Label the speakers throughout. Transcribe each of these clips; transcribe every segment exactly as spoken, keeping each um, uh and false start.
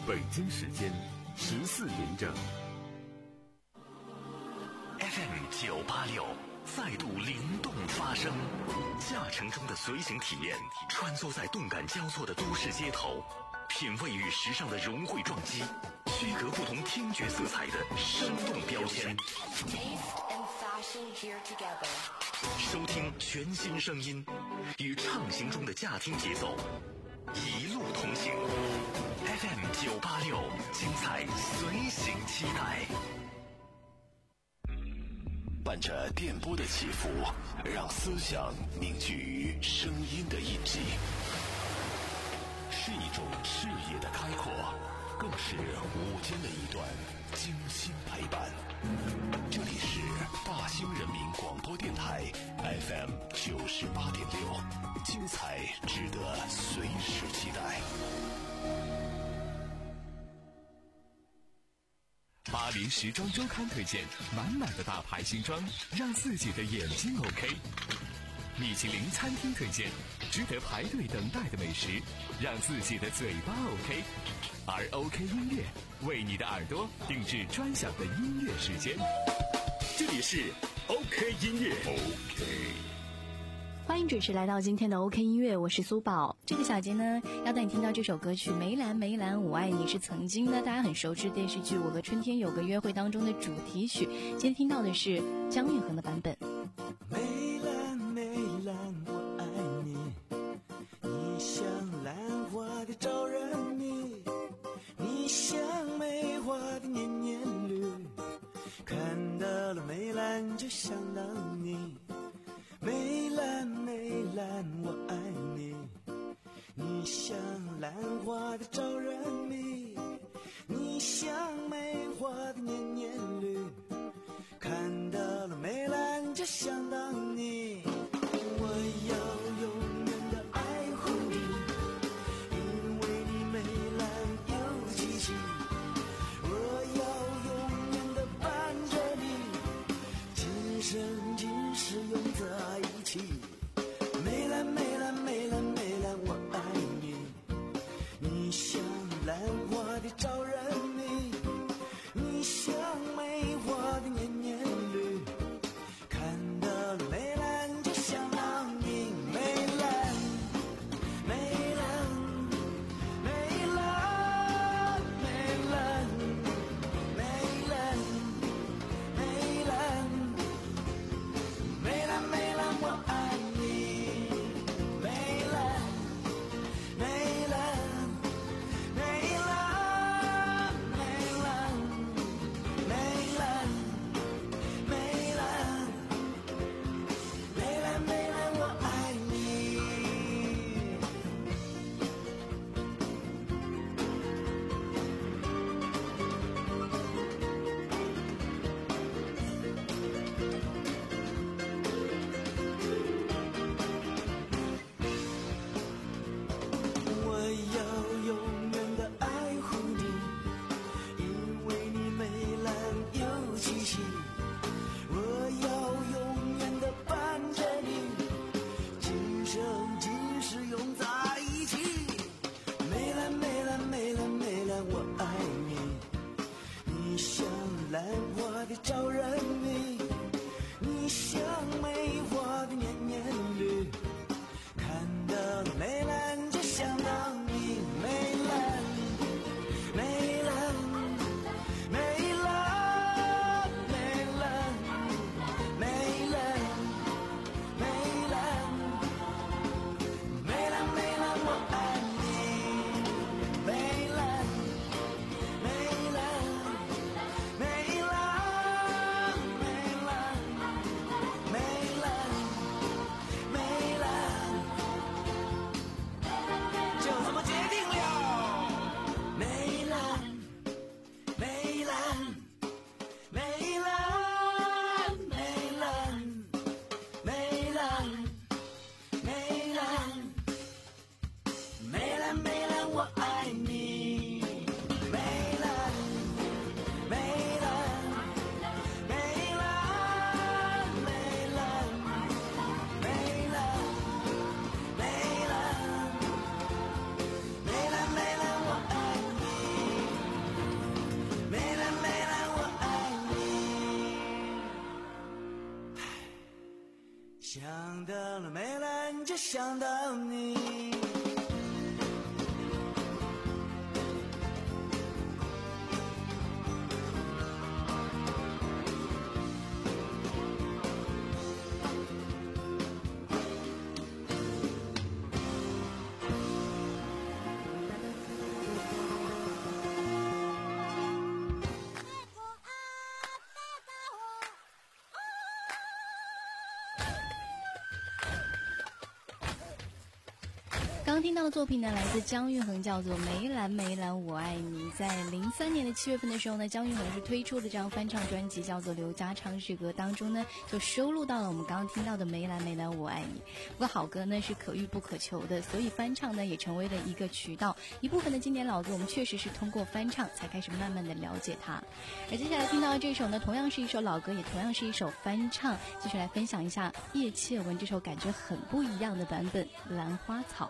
Speaker 1: 北京时间十四点整。
Speaker 2: F M 九八六再度灵动发声，驾乘中的随行体验，穿梭在动感交错的都市街头，品味与时尚的融汇撞击，区隔不同听觉色彩的生动标签。收听全新声音，与畅行中的驾听节奏，一路同行。F M 九八六，精彩随行期待。
Speaker 3: 伴着电波的起伏，让思想凝聚于声音的印记，是一种视野的开阔，更是午间的一段精心陪伴。这里是大兴人民广播电台 F M 九十八点六，精彩值得随时期待。
Speaker 4: 巴黎时装周刊推荐满满的大牌新装，让自己的眼睛 OK。米其林餐厅推荐值得排队等待的美食，让自己的嘴巴 OK。而 OK 音乐为你的耳朵定制专享的音乐时间。这里是 OK 音乐 OK。
Speaker 5: 欢迎准时来到今天的 OK 音乐，我是苏宝。这个小节呢，要带你听到这首歌曲《梅兰梅兰我爱你》，是曾经呢大家很熟知电视剧《我和春天有个约会》当中的主题曲。今天听到的是姜育恒的版本。
Speaker 6: 梅兰梅兰我爱你，你像兰花的招人迷，你像梅花的年年绿，看到了梅兰就想到你。梅兰梅兰我爱你，你像兰花的招人迷，你像梅花的年年绿，看到了梅兰就想到你。我要永远的爱护你，因为你梅兰有奇迹。我要永远的伴着你，今生今世永在一起。梅兰梅兰梅兰梅兰我爱你，你像兰花的招人迷，你像梅花的年年绿，看到了梅兰就想到你。梅兰梅兰梅兰梅兰梅兰梅兰梅兰梅兰我爱你。梅兰梅兰梅兰梅兰
Speaker 5: 刚刚听到的作品呢，来自姜育恒，叫做《梅兰梅兰我爱你》。在零三年的七月份的时候呢，姜育恒是推出的这张翻唱专辑，叫做《刘家昌是歌》，当中呢就收录到了我们刚刚听到的《梅兰梅兰我爱你》。不过好歌呢是可遇不可求的，所以翻唱呢也成为了一个渠道。一部分的经典老歌，我们确实是通过翻唱才开始慢慢的了解它。而接下来听到的这首呢，同样是一首老歌，也同样是一首翻唱，继续来分享一下叶倩文这首感觉很不一样的版本《兰花草》。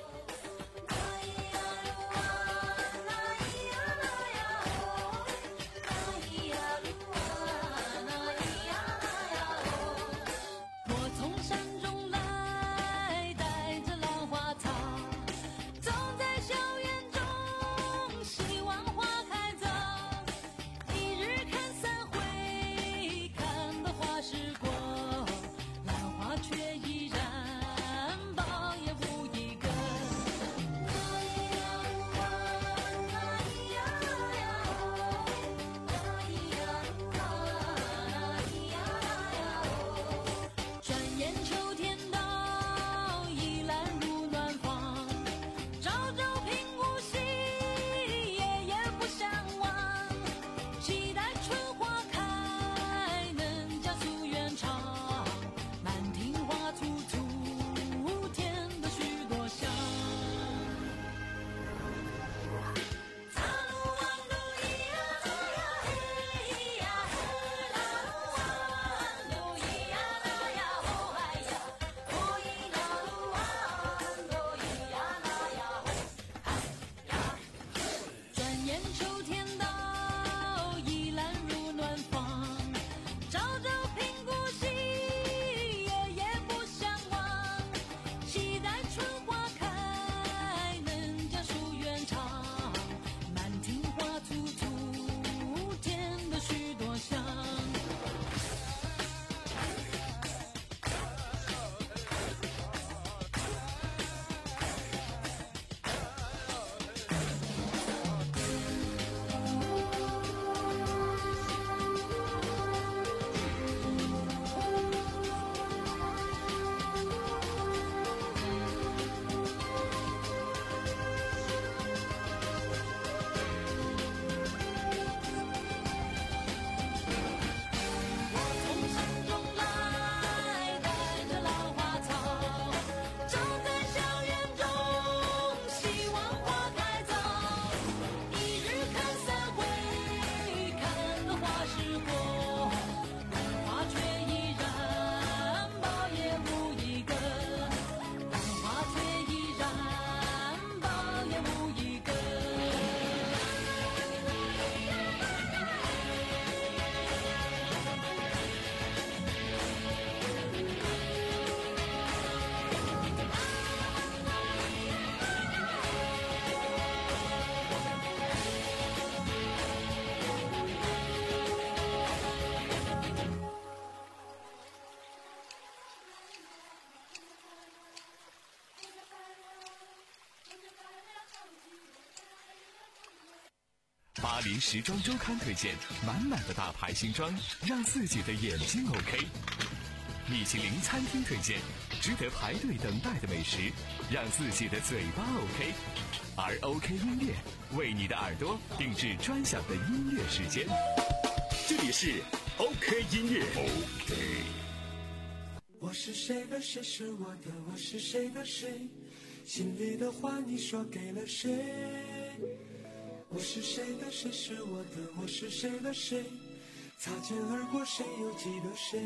Speaker 4: 巴黎时装周刊推荐满满的大牌新装，让自己的眼睛 OK。米其林餐厅推荐值得排队等待的美食，让自己的嘴巴 OK。而 OK 音乐为你的耳朵定制专享的音乐时间。
Speaker 2: 这里是 OK 音乐 OK。
Speaker 6: 我是谁的谁是我的，我是谁的谁，心里的话你说给了谁？我是谁的谁是我的，我是谁的谁，擦肩而过谁又记得谁？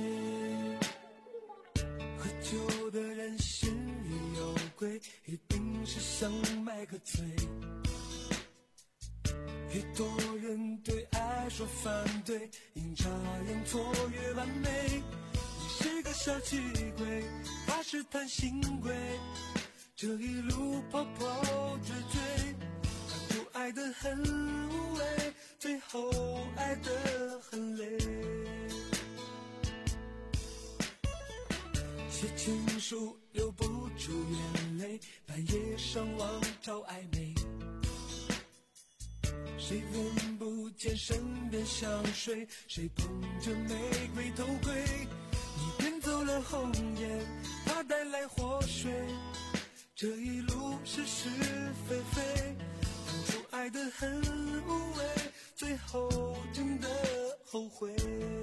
Speaker 6: 喝酒的人心里有鬼，一定是想买个醉。越多人对爱说反对，阴差阳错越完美。你是个小气鬼，他是贪心鬼，这一路跑跑追追，当初爱得很无畏，最后爱得很累。写情书流不出眼泪，半夜上网找暧昧，谁闻不见身边香水，谁捧着玫瑰头盔，你点走了红颜，他带来祸水， 这一路是是非非，当初爱得很无畏，最后真的后悔。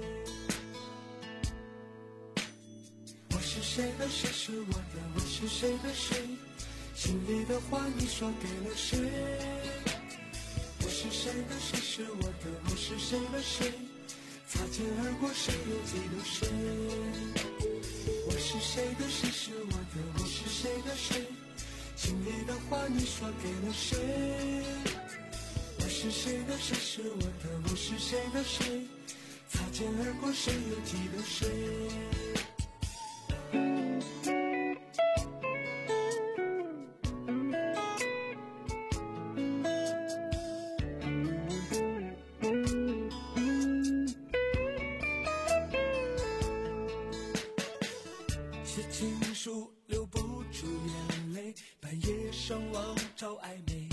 Speaker 6: 我是谁的谁是我的，我是谁的谁，心里的话你说给了谁？我是谁的谁是我的，我是谁的谁，擦肩而过谁又记得谁？我是谁的谁是我的，我是谁的谁，心里的话你说给了谁？我是谁的谁是我的，我是谁的谁，擦肩而过谁又记得谁？写情书留不住眼泪，半夜上网找暧昧，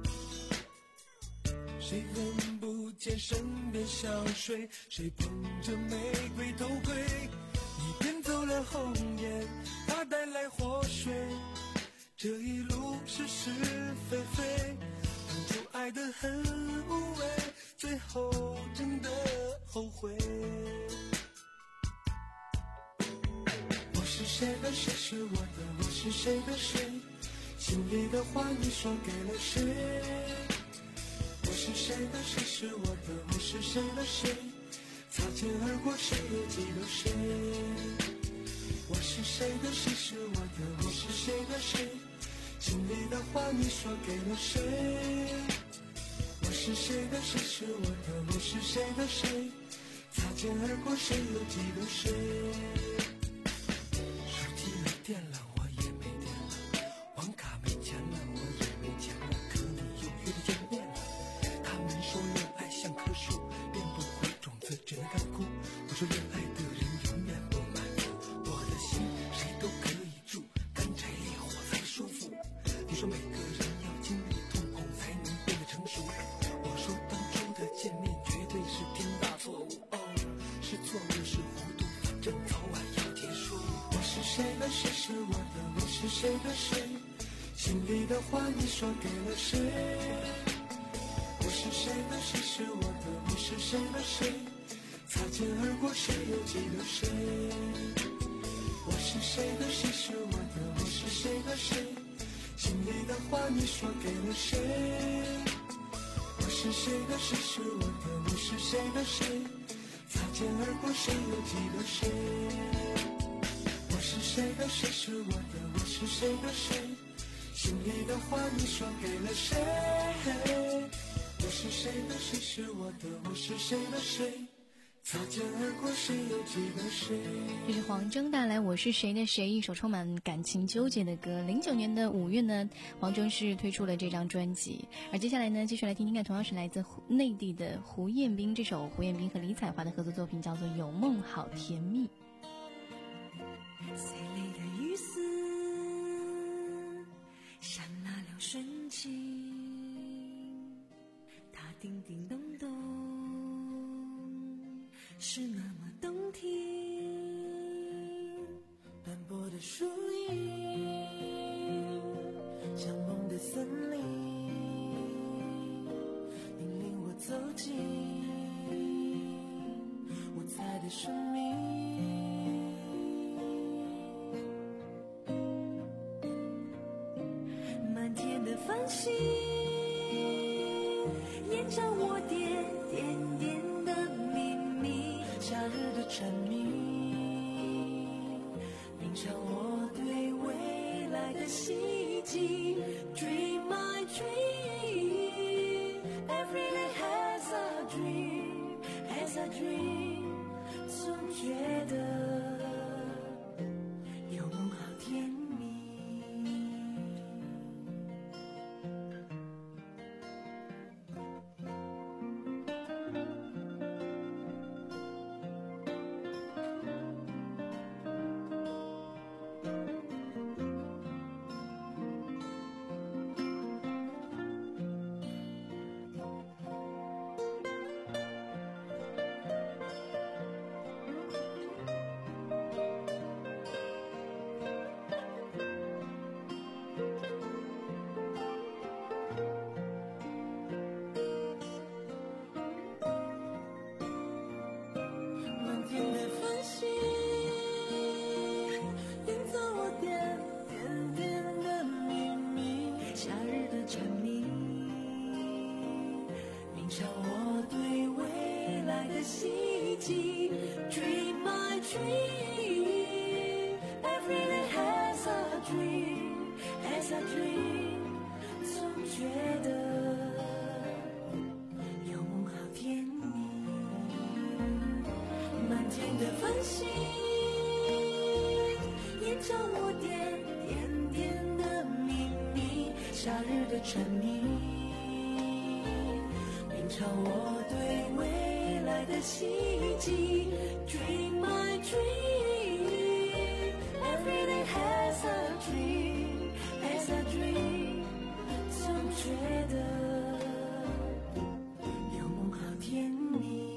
Speaker 6: 谁闻不见身边香水，谁捧着玫瑰偷窥，你骗走了红颜，他带来祸水。这一路是是非非，当初爱得很无畏，最后真的后悔。我是谁的谁是我的，我是谁的谁，心里的话你说给了谁？我是谁的谁是我的，我是谁的谁，擦肩而过谁又记得谁？我是谁的谁是我的，我是谁的谁，心里的话你说给了谁？我是谁的谁是我的，我是谁的谁，擦肩而过谁又记得谁？手机没电了我也没电了，网卡没钱了我也没钱了，可你又约着见面了。他们说恋爱像棵树，变不回种子只能干枯，我说恋爱的人永远不满足，我的心谁都可以住，干柴烈火才舒服。你说每个人要经历痛苦才能变得成熟，我说当初的见面绝对是天大错误，哦，是错误是糊涂，反正早晚要结束。我是谁的谁是我的，我是谁的谁，心里的话你说给了谁？我是谁的谁是我的，我是谁的谁，擦肩而过谁又记得谁？我是谁的谁是我的，我是谁的谁，心里的话你说给了谁？我是谁的谁是我的，我是谁的谁，擦肩而过谁又记得谁？我是谁的谁是我的，我是谁的谁，心里的话你说给了谁？我是谁的谁是我的，我是谁的谁，擦肩而过谁又记得谁？
Speaker 5: 这是黄征带来《我是谁的谁》，一首充满感情纠结的歌。零九年的五月呢，黄征是推出了这张专辑。而接下来呢，继续来听听看，同样是来自内地的胡彦斌，这首胡彦斌和李彩华的合作作品叫做《有梦好甜蜜》。
Speaker 7: 碎泪的雨丝闪辣了深情，它叮叮咚咚是那么动听，
Speaker 6: 斑驳的树影像梦的森林，引领我走进五彩的生命。
Speaker 7: 满天的繁星延展我点点点的秘密，
Speaker 6: 夏日的蝉鸣品尝我对未来的希冀。
Speaker 7: Dream my dream, every day has a dream, has a dream， 总觉得有梦好甜蜜。 唱我对未来的希冀。Dream my dream, every day has a dream, has a dream。总觉得有梦好甜蜜，满天的繁星演奏我点点点的秘密，夏日的蝉鸣吟唱我对未来的希冀。Dream my dream, every day has a dream, has a dream。总觉得有梦好甜蜜。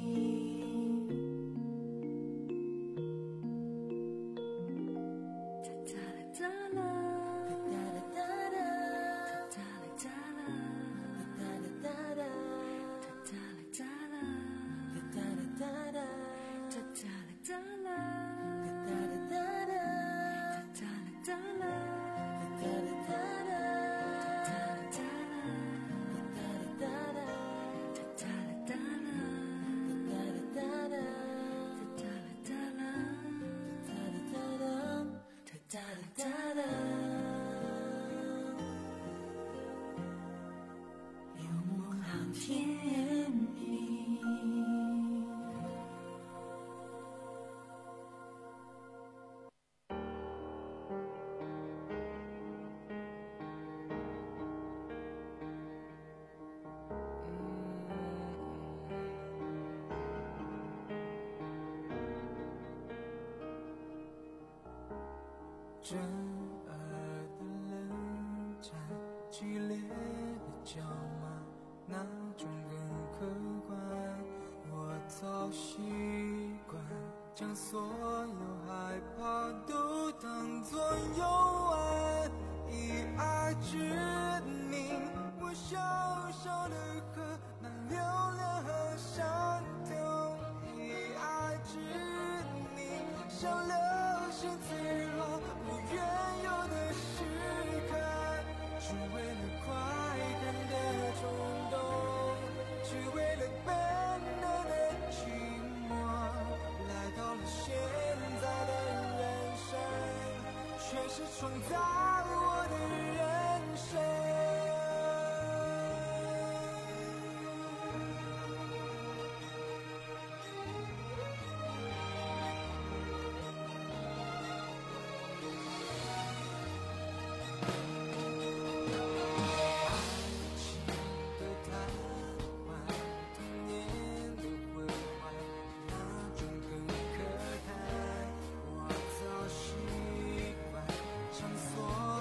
Speaker 6: 震耳的冷战，剧烈的叫骂，哪种更客观？我早习惯将所有害怕都当作游玩，以爱之名，我小小的河那流量和山头，以爱之名，像流星坠落不原有的时刻，只为了快感的冲动，只为了本能的寂寞，来到了现在的人生，却是创造我的人生。所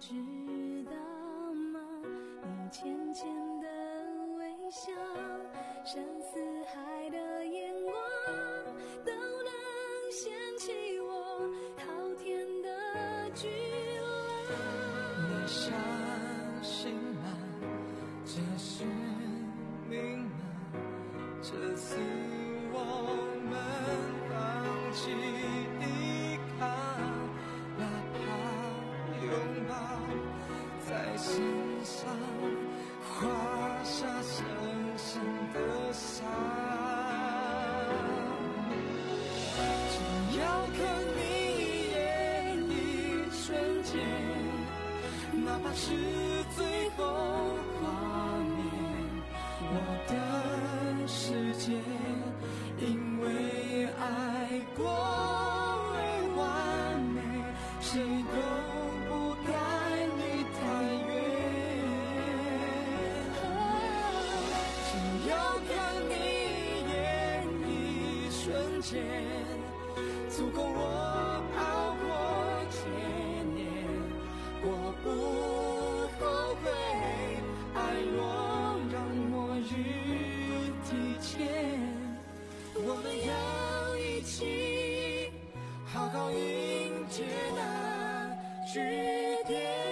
Speaker 7: 知道吗？你浅浅的微笑，深似海的眼光，都能掀起我滔天的巨浪。
Speaker 6: 你相信吗？这是命吗？这次我们放弃依靠，哪怕拥抱在身上画下深深的伤，只要看你一眼一瞬间，哪怕是最后画面，我的世界因为爱过而完美，谁都不该离太远。只要看你一眼一瞬间，足够我熬过千年。我不后悔，爱若让末日提前，我们要一起好好迎接那句点。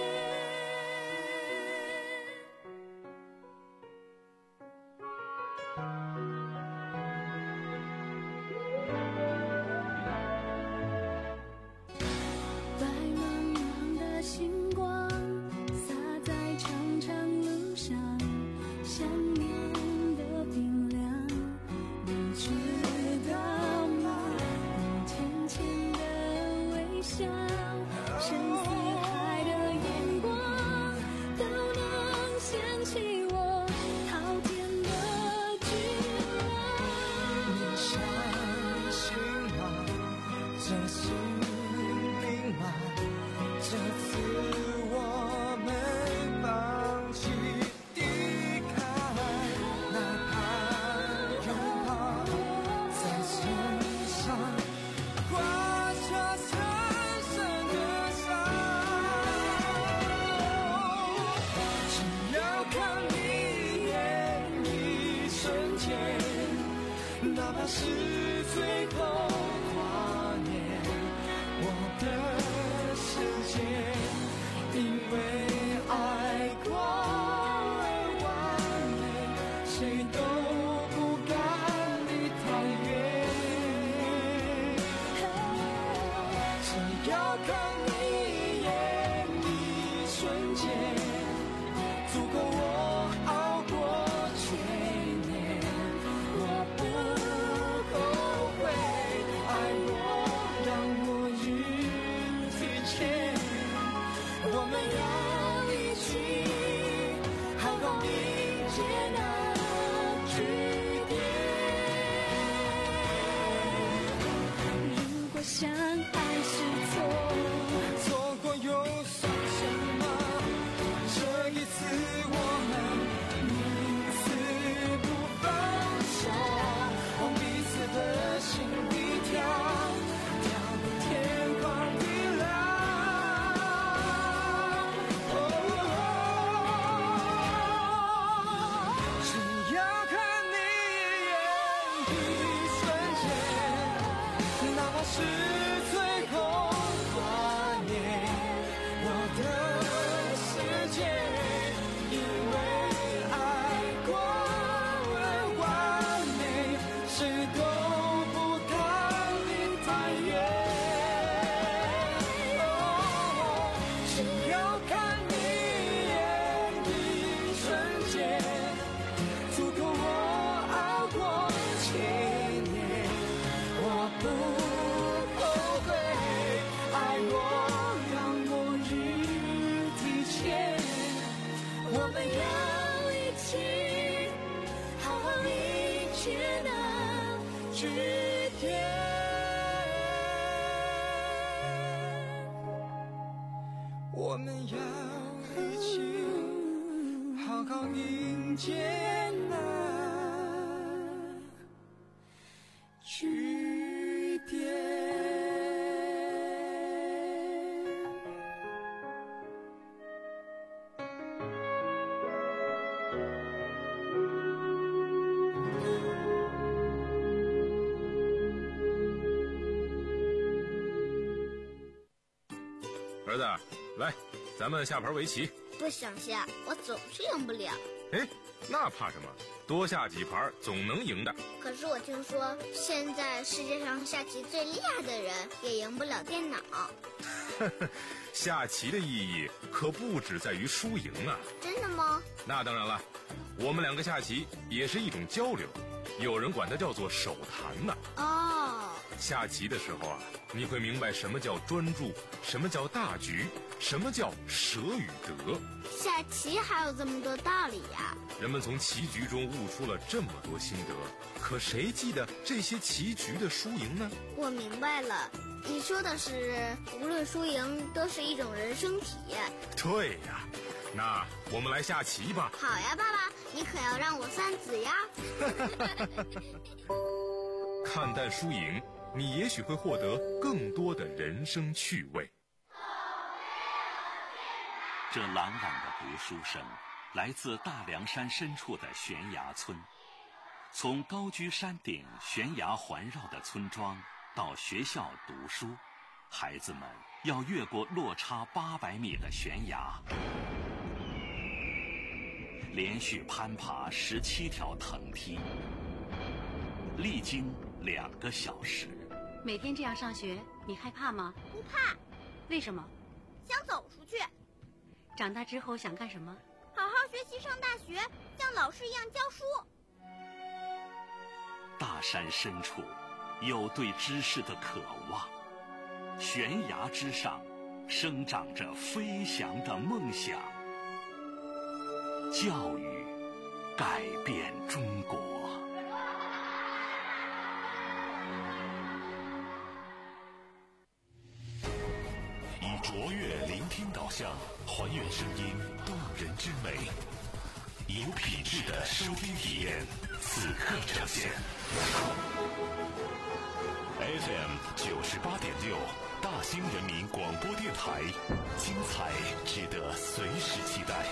Speaker 7: 白茫茫的星光洒在长长路上，想念的冰凉，你知道吗？你浅浅的微笑，深似海的眼光，都能掀起我滔天的巨浪。
Speaker 6: 你相信吗？这是命吗？这次我们放弃依靠，哪怕拥抱在身上画下深深的伤，只要看你一眼一瞬间，哪怕是最后跨年，我的世界因为爱过而完美，谁都不敢离太远。只要看你一眼一瞬间，足够我熬过千年。我不后悔，爱若让末日提前，我们要一起好好迎接那句点。
Speaker 7: 如果相爱是错，
Speaker 6: 错过又算什么？这一次我们彼此不放手，往彼此的心里跳，跳得天荒地老。只要看你一眼一瞬间，哪怕是最后跨年，我的世界因为爱过而完美，谁都不敢离太远。哦，只要看你一眼一瞬间，足够我熬过千年。我不后悔，爱若让末日提前，我们要一起好好迎接那句点。我们要一起好好迎接那句点。
Speaker 8: 儿子，来，咱们下盘围棋。
Speaker 9: 不想下，我总是赢不了。
Speaker 8: 哎，那怕什么？多下几盘总能赢的。
Speaker 9: 可是我听说，现在世界上下棋最厉害的人也赢不了电脑。
Speaker 8: 下棋的意义可不只在于输赢啊！
Speaker 9: 真的吗？
Speaker 8: 那当然了，我们两个下棋也是一种交流，有人管它叫做手谈呢。
Speaker 9: 哦，
Speaker 8: 下棋的时候啊，你会明白什么叫专注，什么叫大局，什么叫舍与得。
Speaker 9: 下棋还有这么多道理呀！
Speaker 8: 人们从棋局中悟出了这么多心得，可谁记得这些棋局的输赢呢？
Speaker 9: 我明白了，你说的是无论输赢都是一种人生体验。
Speaker 8: 对呀，那我们来下棋吧。
Speaker 9: 好呀，爸爸，你可要让我三子呀。
Speaker 8: 看淡输赢，你也许会获得更多的人生趣味。
Speaker 2: 这朗朗的读书声来自大凉山深处的悬崖村。从高居山顶悬崖环绕的村庄到学校读书，孩子们要越过落差八百米的悬崖，连续攀爬十七条藤梯，历经两个小时。
Speaker 10: 每天这样上学，你害怕吗？
Speaker 9: 不怕。
Speaker 10: 为什么？
Speaker 9: 想走出去。
Speaker 10: 长大之后想干什么？
Speaker 9: 好好学习，上大学，像老师一样教书。
Speaker 2: 大山深处有对知识的渴望，悬崖之上生长着飞翔的梦想。教育改变中国。
Speaker 3: 以卓越聆听导向，还原声音动人之美，有品质的收听体验，此刻呈现。F M 九十八点六，大兴人民广播电台，精彩值得随时期待。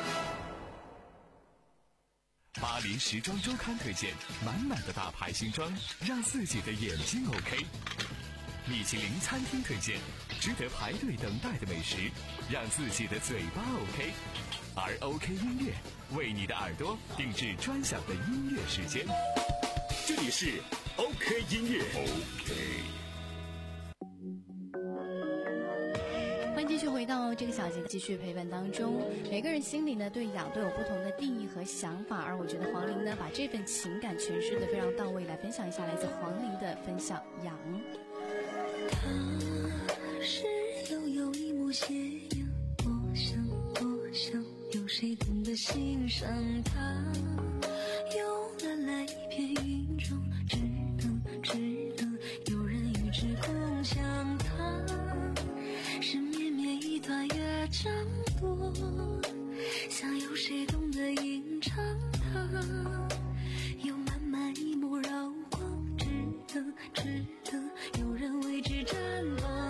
Speaker 4: 巴黎时装周刊推荐，满满的大牌新装，让自己的眼睛 OK。米其林餐厅推荐，值得排队等待的美食，让自己的嘴巴 OK。而 OK 音乐为你的耳朵定制专享的音乐时间。
Speaker 1: 这里是 OK 音乐。OK。
Speaker 5: 欢迎继续回到这个小节，继续陪伴当中。每个人心里呢，对痒都有不同的定义和想法，而我觉得黄龄呢，把这份情感诠释得非常到位。来分享一下来自黄龄的分享《痒》。
Speaker 7: 他是悠悠一抹斜阳，我想我想有谁懂得欣赏他，有蓝蓝一片云中，只等只等有人与之共享他，是绵绵一团乐章多，想有谁懂得吟唱它，有满满一抹绕光，只等只等有人为之绽放。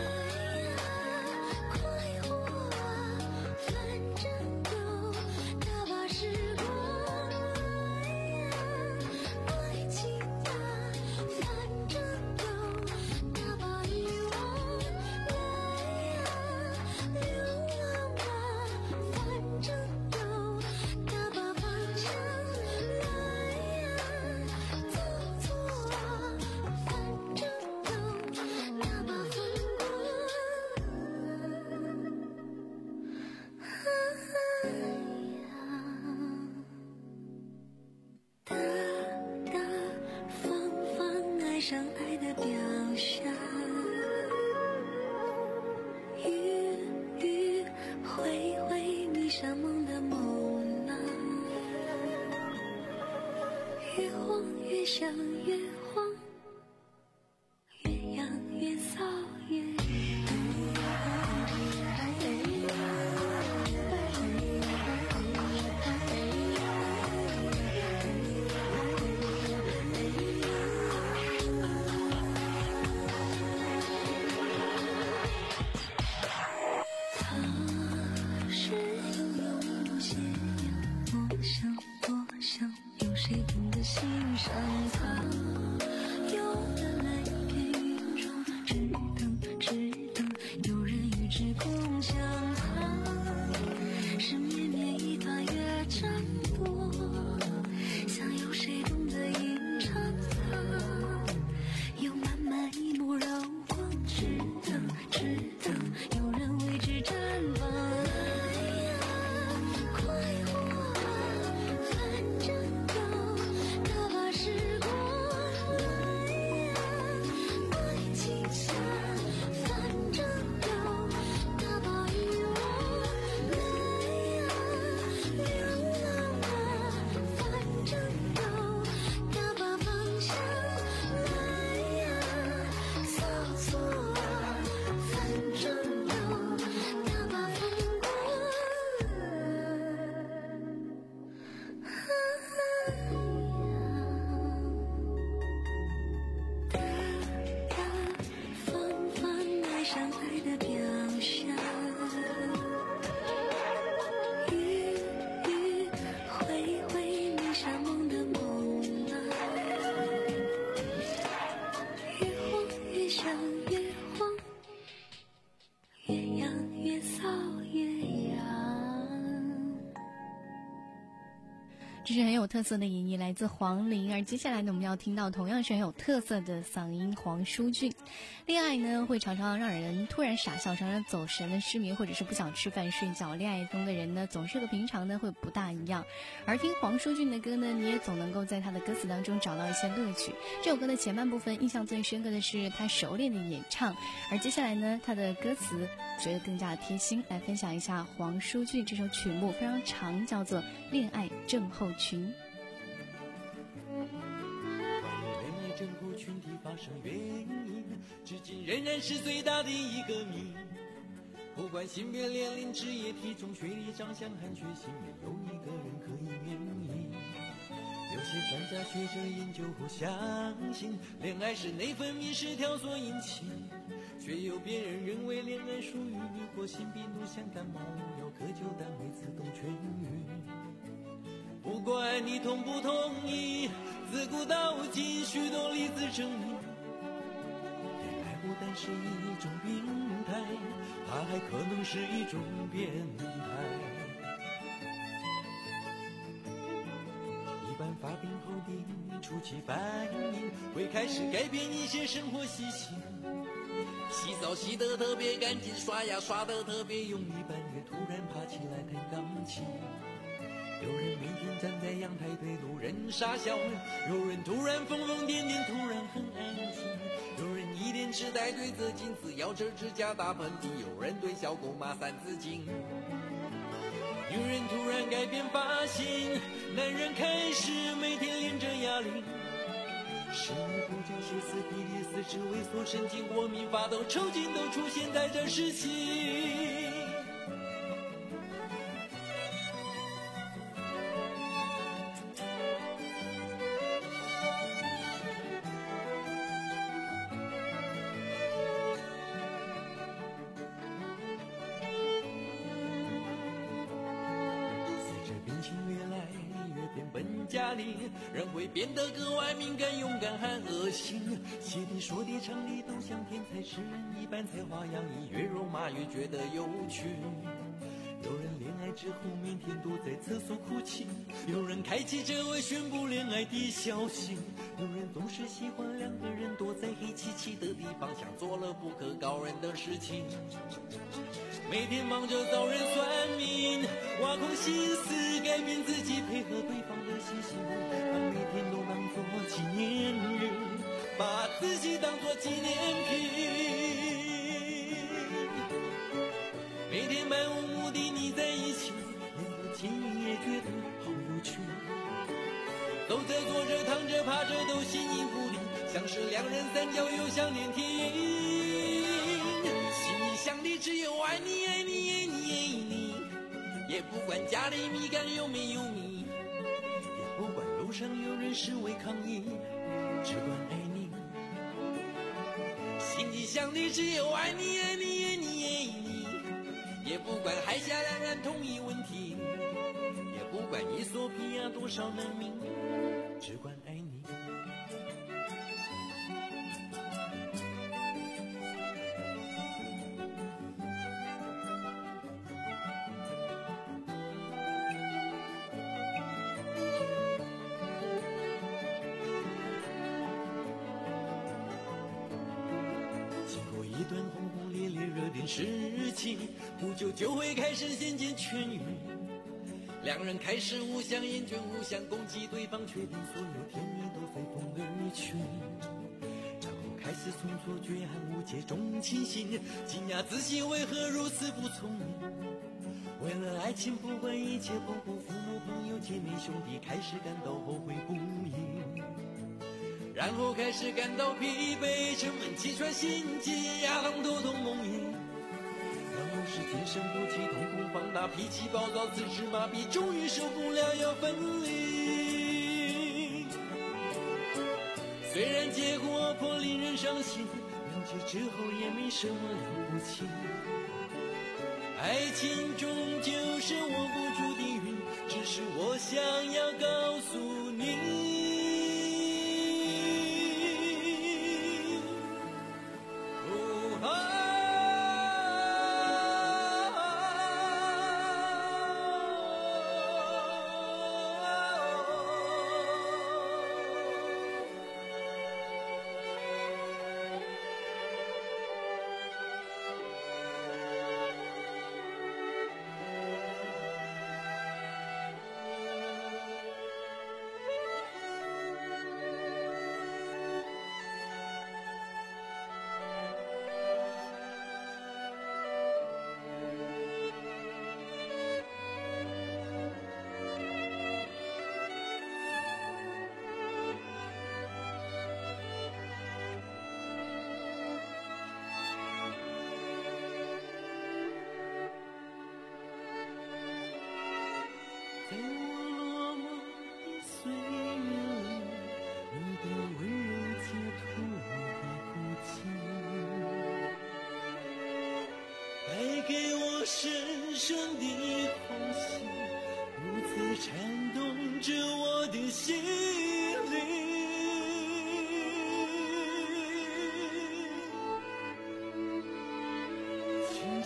Speaker 7: 上爱的表象，雨雨挥挥迷上梦的梦囊，越晃越想越晃，越痒越骚越
Speaker 5: 这是很有特色的演绎，来自黄龄。而接下来呢，我们要听到同样是很有特色的嗓音黄舒骏。恋爱呢，会常常让人突然傻笑，常常走神的失眠，或者是不想吃饭睡觉。恋爱中的人呢，总是和平常呢会不大一样。而听黄舒骏的歌呢，你也总能够在他的歌词当中找到一些乐趣。这首歌的前半部分印象最深刻的是他熟练的演唱，而接下来呢，他的歌词觉得更加贴心。来分享一下黄舒骏这首曲目，非常长，叫做《恋爱症候群》。
Speaker 6: 恋爱症候群体发生原因，至今仍然是最大的一个谜。不管性别、年龄、职业、体重、学历、长相和血型，没有一个人可以免疫。有些专家学者研究后相信，恋爱是内分泌失调所引起，却有别人认为恋爱属于你或性病毒，像感冒有科救单位自动痊愈。不管你同不同意，自古到今许多例子证明，恋爱不但是一种病态，它还可能是一种变态。一般发病后的初期反应会开始改变一些生活习性，洗澡洗得特别干净，刷牙刷得特别用力，半夜突然爬起来弹钢琴。有人每天站在阳台对路人傻笑，有人突然疯疯癫癫，突然很安静。有人一脸痴呆对着镜子咬着指甲打喷嚏，有人对小狗骂三字经。女人突然改变发型，男人开始每天练着哑铃。食欲不振、歇斯底里、四肢萎缩、神经过敏、发抖、抽筋都出现在这时期。家里人会变得格外敏感、勇敢和恶心，写的说的唱的都像天才诗人一般，才华洋溢，越肉麻越觉得有趣。有人恋爱之后每天都在厕所哭泣，有人开启这位宣布恋爱的消息，有人总是喜欢两个人躲在黑漆漆的地方，想做了不可告人的事情。每天忙着找人算命，挖空心思改变自己，配合对方的习性，把每天都当作纪念日，把自己当作纪念品。每天漫无目的腻在一起，连个亲也觉得好有趣。走着坐着躺着趴着都形影不离，像是两人三角又像连体婴。心里想的只有爱你爱你爱你爱你，也不管家里米缸有没有米，也不管路上有人示威抗议，只管爱你。心里想的只有爱你爱你爱你爱你，也不管海峡两岸统一问题，也不管伊索比亚多少难民，只管爱你。一段轰轰烈烈热恋时期，不久就会开始渐渐痊愈。两人开始互相厌倦，互相攻击对方，确定所有甜蜜都随风而去。然后开始从错觉和误解中清醒，惊讶自己为何如此不聪明。为了爱情不管一切，不顾父母朋友姐妹兄弟，开始感到后悔不已。然后开始感到疲惫，沉闷气喘心悸，牙疼头痛梦呓。然后是天生不起，瞳孔放大，脾气暴躁，四肢麻痹，终于受不了要分离。虽然结果颇令人伤心，了解之后也没什么了不起。爱情终究是握不住的云，只是我想要告诉你。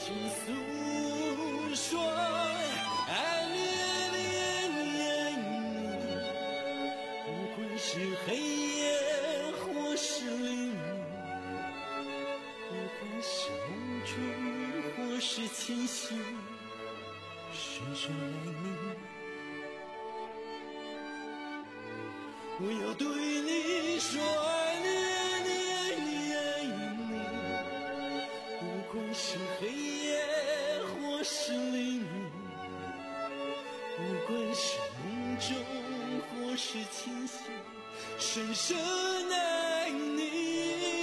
Speaker 6: 情诉说，爱你爱你爱你爱你，不管是黑夜或是黎明，不管是梦中或是清醒，深深爱你。我要对你说爱你爱你爱你爱你，不管是黑夜或是黎明，不管是梦中或是清醒，深深爱你。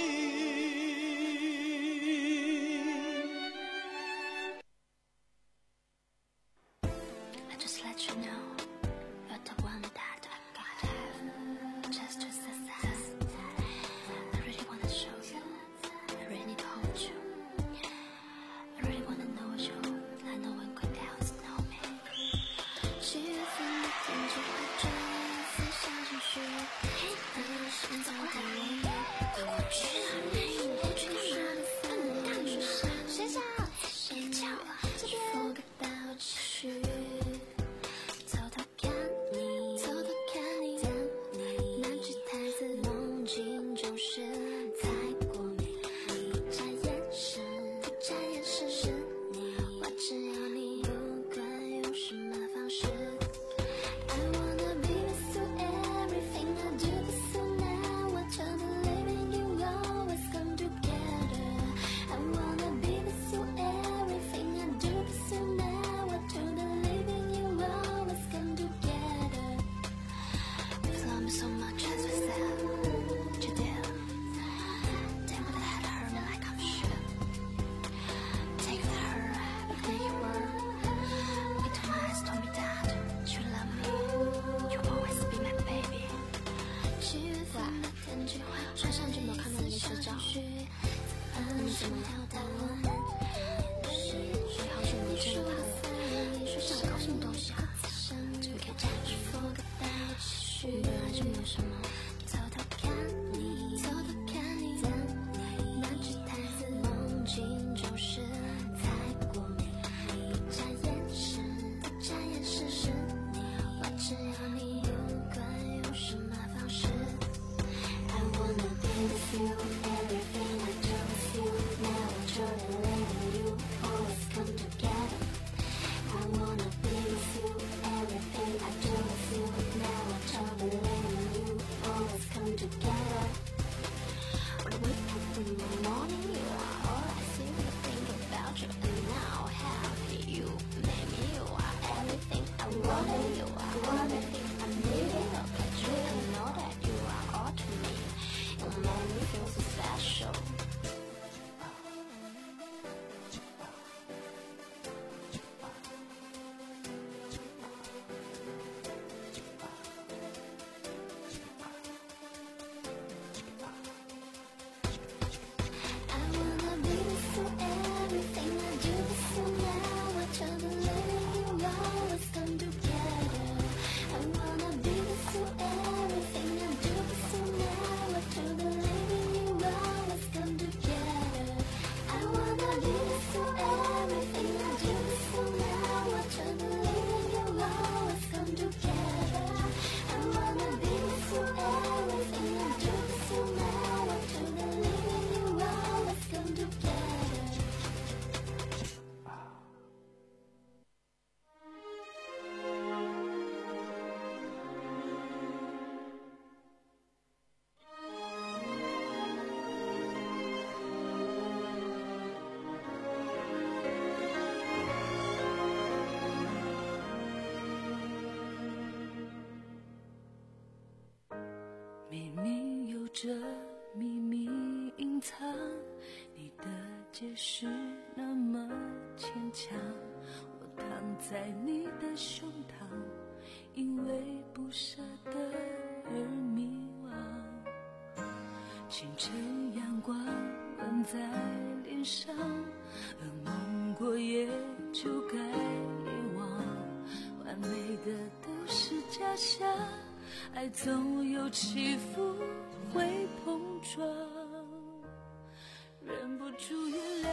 Speaker 7: 这秘密隐藏，你的解释那么牵强，我躺在你的胸膛，因为不舍得而迷惘。清晨阳光吻在脸上，噩梦过夜就该遗忘，完美的都是假象，爱总有起伏会碰撞，忍不住原谅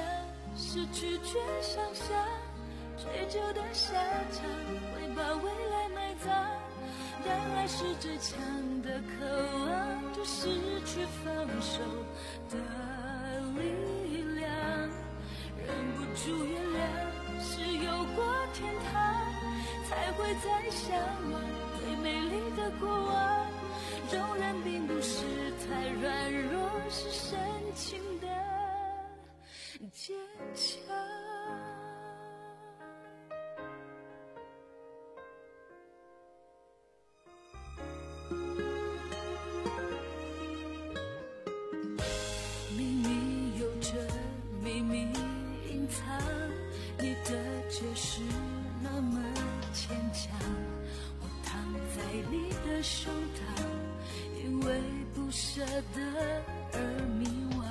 Speaker 7: 失去却想象，追求的下场会把未来埋葬。当爱是最强的渴望，就失去放手的力量。忍不住原谅，是有过天堂，才会再向往最美丽的过往。容忍并不是太软弱，是深情的坚强。秘密有着秘密隐藏，你的解释那么牵强，我躺在你的胸膛，因为不舍得而迷惘。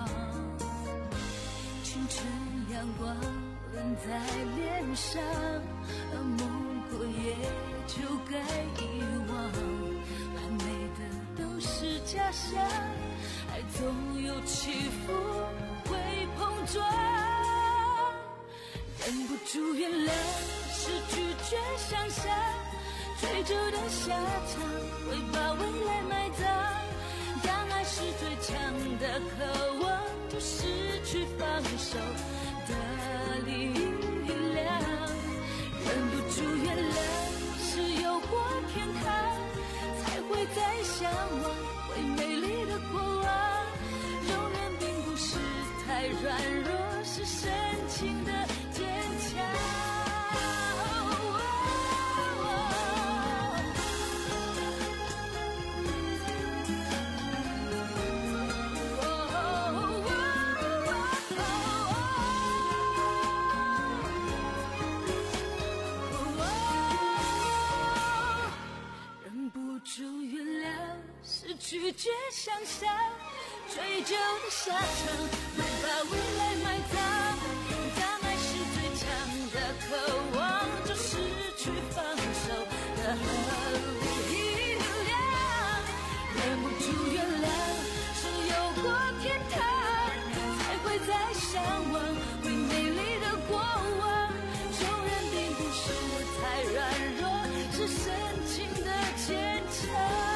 Speaker 7: 清晨阳光冷在脸上，梦过也就该遗忘。完美的都是假象，爱总有起伏会碰撞。忍不住原谅，失去却想象，追求的下场会把未来埋葬。当爱是最强的渴望，就失去放手的力量。忍不住原谅，是有过天堂，才会再向往会美丽的过往。容忍并不是太软弱，是深情的坚强。拒绝想象，追究的下场会把未来埋葬。当爱是最强的渴望，就失去放手的力量。忍不住原谅，是有过天堂，才会再向往会美丽的过往。容忍并不是太软弱，是深情的坚强。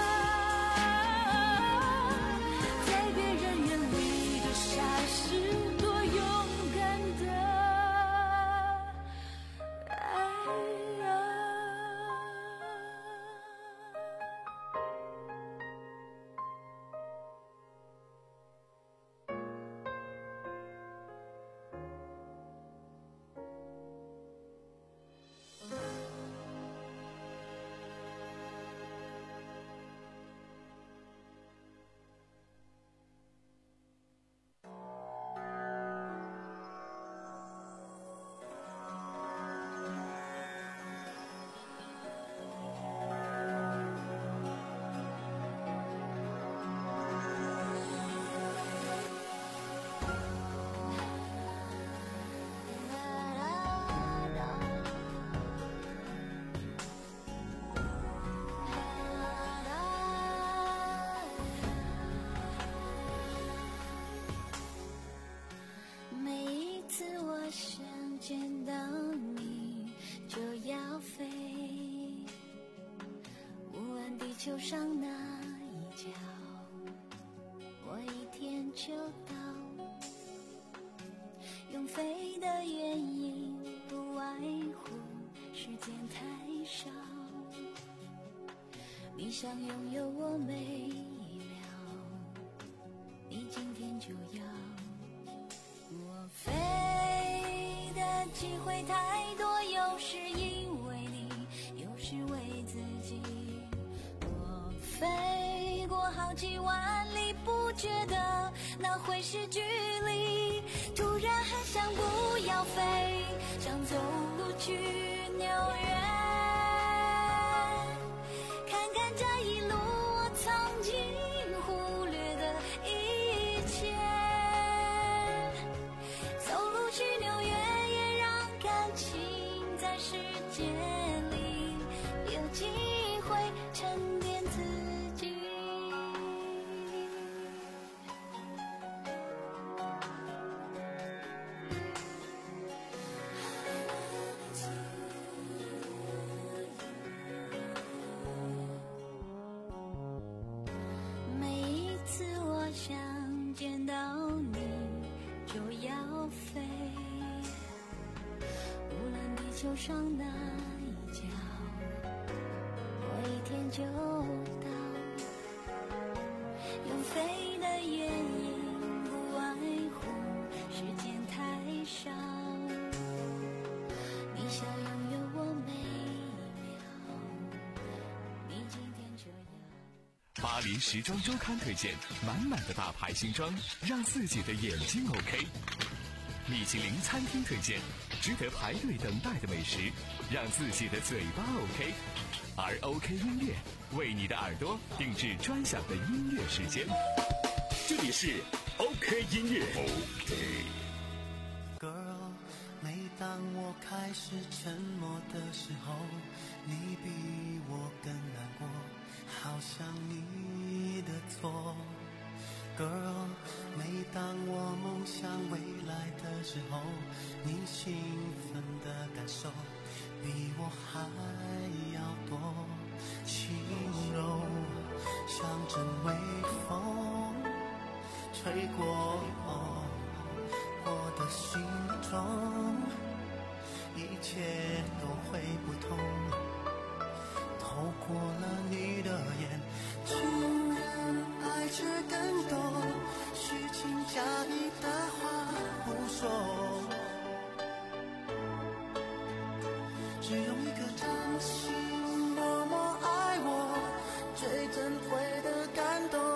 Speaker 7: 见到你就要飞，无论地球上哪一角，我一天就到。用飞的原因不外乎时间太少，你想拥有我没意料，你今天就要。我飞的机会太多，有时因为你，有时为自己。我飞过好几万里，不觉得那会是距离，突然很想不要飞，想走路去纽约，看看这一路我曾经忽略的一切。走路去纽约也让感情在时间里有机会沉淀自己。 受伤那一角，我一天就到。用飞的眼影不外乎时间太少，你想拥有我每一秒，你今天就要。
Speaker 4: 巴黎时装周刊推荐满满的大牌新装，让自己的眼睛 OK。米其林餐厅推荐值得排队等待的美食，让自己的嘴巴 OK。而 OK 音乐为你的耳朵定制专享的音乐时间。
Speaker 1: 这里是 OK 音乐。OK。
Speaker 6: Girl， 每当我开始沉默的时候，你比我更难过，好像你的错。Girl， 每当我梦想未来的时候，你兴奋的感受比我还要多，轻柔像阵微风吹过我的心中，一切都会不同，透过了你的眼，情人爱却更多，虚情假意的话不说，只用一颗真心默默爱我，最珍贵的感动，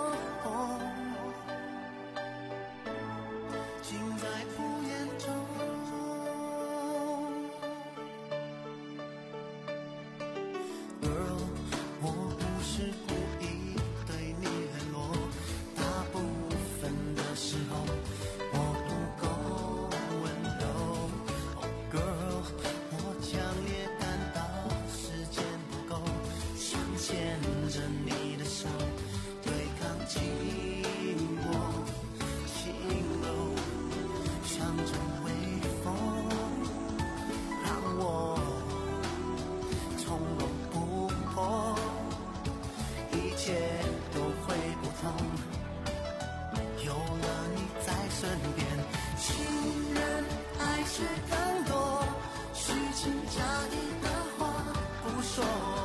Speaker 6: 尽在不言中。Girl， 我不是故意对你冷落，大部分的时候我不够温柔。Oh girl， 我强烈感到时间不够，想牵着你的手，对抗寂寞，轻柔像阵微风，让我从容不迫，一切都会不同，有了你在身边，情人爱却更多，虚情假意的话不说，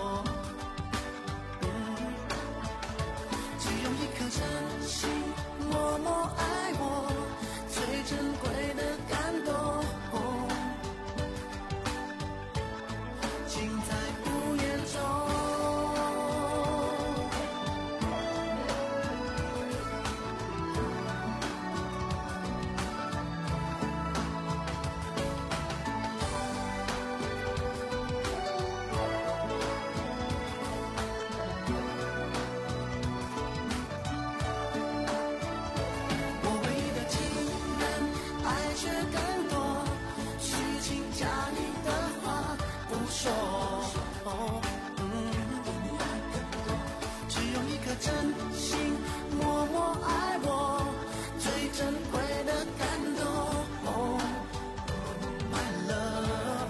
Speaker 6: 嗯，只用一颗真心默默爱我，最珍贵的感动，尽在不言中。我唯一的情人，爱却更多，虚情假意的话不说，嗯，只用一颗真心默默爱我，最珍贵的感动。My love，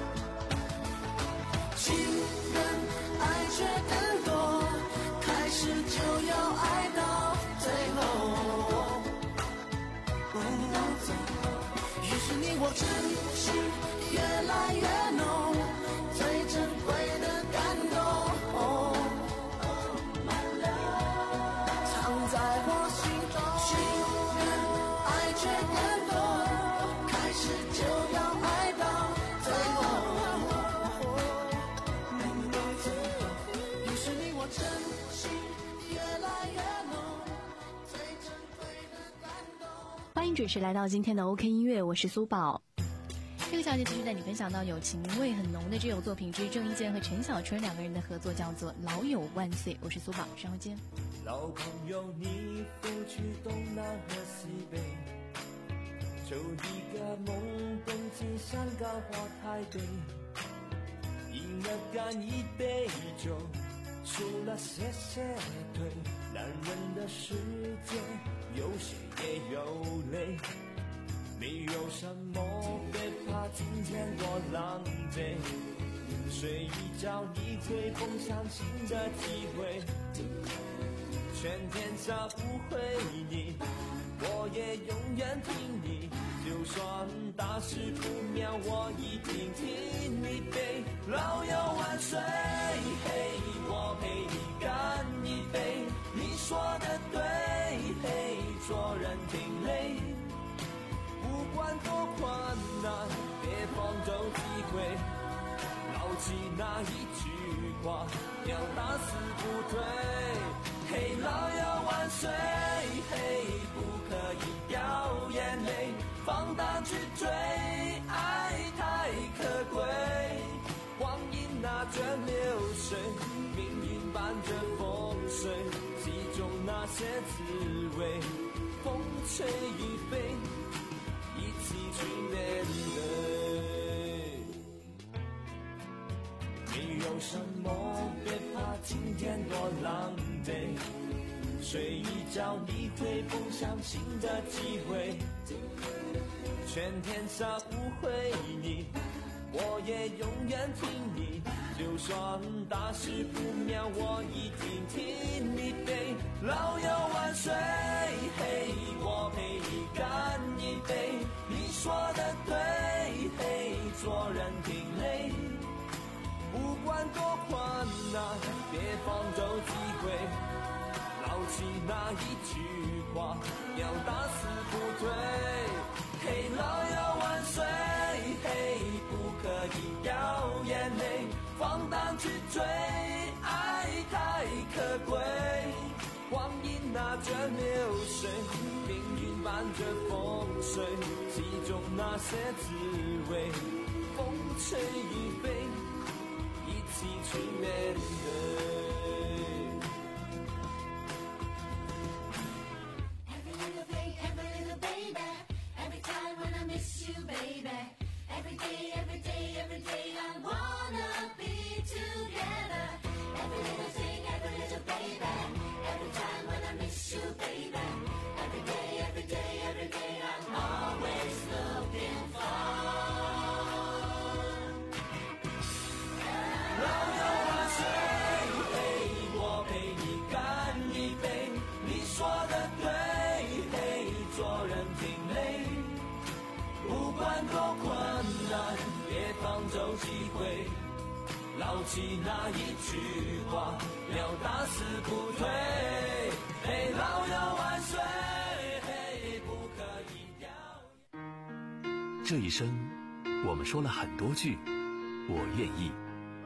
Speaker 6: 情人爱却更多，开始就要爱到最后。于是你我真心越来越浓，最珍贵的感动，藏在我心中。情人爱却更多，开始就要爱到最后。于是你我真心越来越浓，最珍贵的感动。
Speaker 5: 欢迎准时来到今天的 OK 音乐，我是苏宝。这个小节继续带你分享到有情味很浓的这首作品之郑伊健和陈小春两个人的合作，叫做《老友万岁》。我是苏宝，稍后见。
Speaker 11: 老朋友，你不去东南和西北，就一个梦奔进香港或台北，一人干一杯酒，除了谢谢对，男人的世界有血也有泪，没有什么别怕今天我狼狈，睡一觉你会碰上新的机会， 全天下不会你，我也永远听你。就算大事不妙，我一定替你背。老友万岁，嘿，我陪你干一杯。你说的对，嘿，做人挺累。不管多困难，别放走机会。牢记那一句话，要打死不退。嘿，老友万岁，嘿，不可以掉眼泪，放胆去追，爱太可贵。光阴那卷流水，命运伴着风水，其中那些滋味，风吹雨飞，一起去面对。没有什么，别怕今天多狼狈，睡一觉你会不相信的机会。全天下不会你，我也永远听你。就算大事不妙，我一定替你背。老友万岁，嘿，我陪你干一杯。你说的对，嘿，做人挺累。不管多困难，别放走机会。牢记那一句话，要打死不退。嘿，老友万岁，嘿，不可以掉眼泪，放胆去追，爱太可贵。光阴那卷流水，命运伴着风水，其中那些滋味，风吹雨飞，一起去面对。
Speaker 7: Miss you, baby. Every day, every day, every day, I wanna be together. Every little thing, every little baby. Every time when I miss you, baby. Every day, every day, every day, I'm always looking for.
Speaker 11: 老友万岁，嘿，我陪你干一杯。你说的对，嘿，做人挺累。不管多困难，别放走机会。牢记那一句话，要打死不退。嘿，老友万岁，嘿，不可以掉。
Speaker 3: 这一生，我们说了很多句我愿意。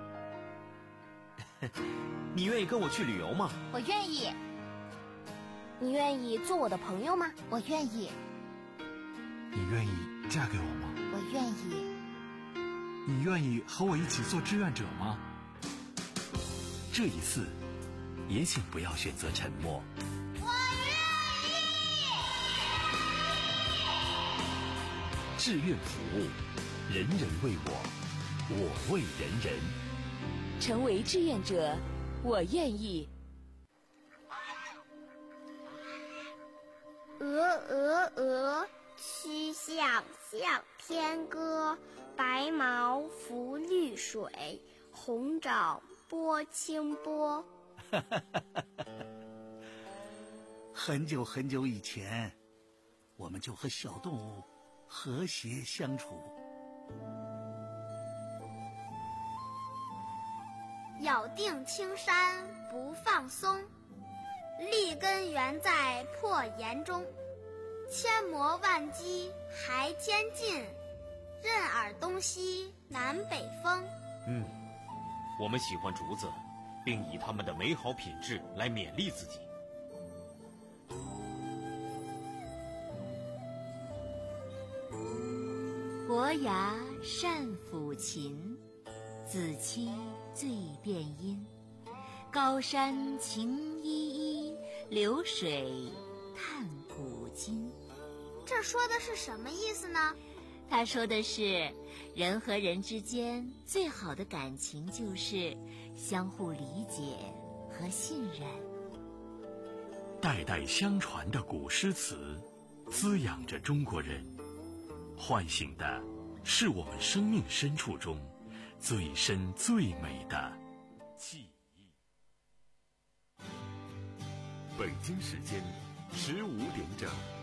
Speaker 12: 你愿意跟我去旅游吗？
Speaker 13: 我愿意。
Speaker 9: 你愿意做我的朋友吗？
Speaker 13: 我愿意。
Speaker 14: 你愿意嫁给我吗？
Speaker 13: 我愿意。
Speaker 14: 你愿意和我一起做志愿者吗？
Speaker 3: 这一次，也请不要选择沉默。
Speaker 13: 我愿意。
Speaker 3: 志愿服务，人人为我，我为人人。
Speaker 15: 成为志愿者，我愿意。
Speaker 9: 鹅鹅鹅，曲项向天歌。白毛浮绿水，红掌拨清波。
Speaker 16: 很久很久以前，我们就和小动物和谐相处。
Speaker 9: 咬定青山不放松，立根原在破岩中。千磨万击还坚劲，任尔东西南北风。
Speaker 12: 嗯，我们喜欢竹子，并以它们的美好品质来勉励自己。
Speaker 17: 伯牙善抚琴，子期醉辨音。高山晴依依，流水叹古今。
Speaker 9: 这说的是什么意思呢？
Speaker 17: 他说的是，人和人之间最好的感情就是相互理解和信任。
Speaker 3: 代代相传的古诗词，滋养着中国人，唤醒的是我们生命深处中最深最美的记忆。 北京时间十五点整。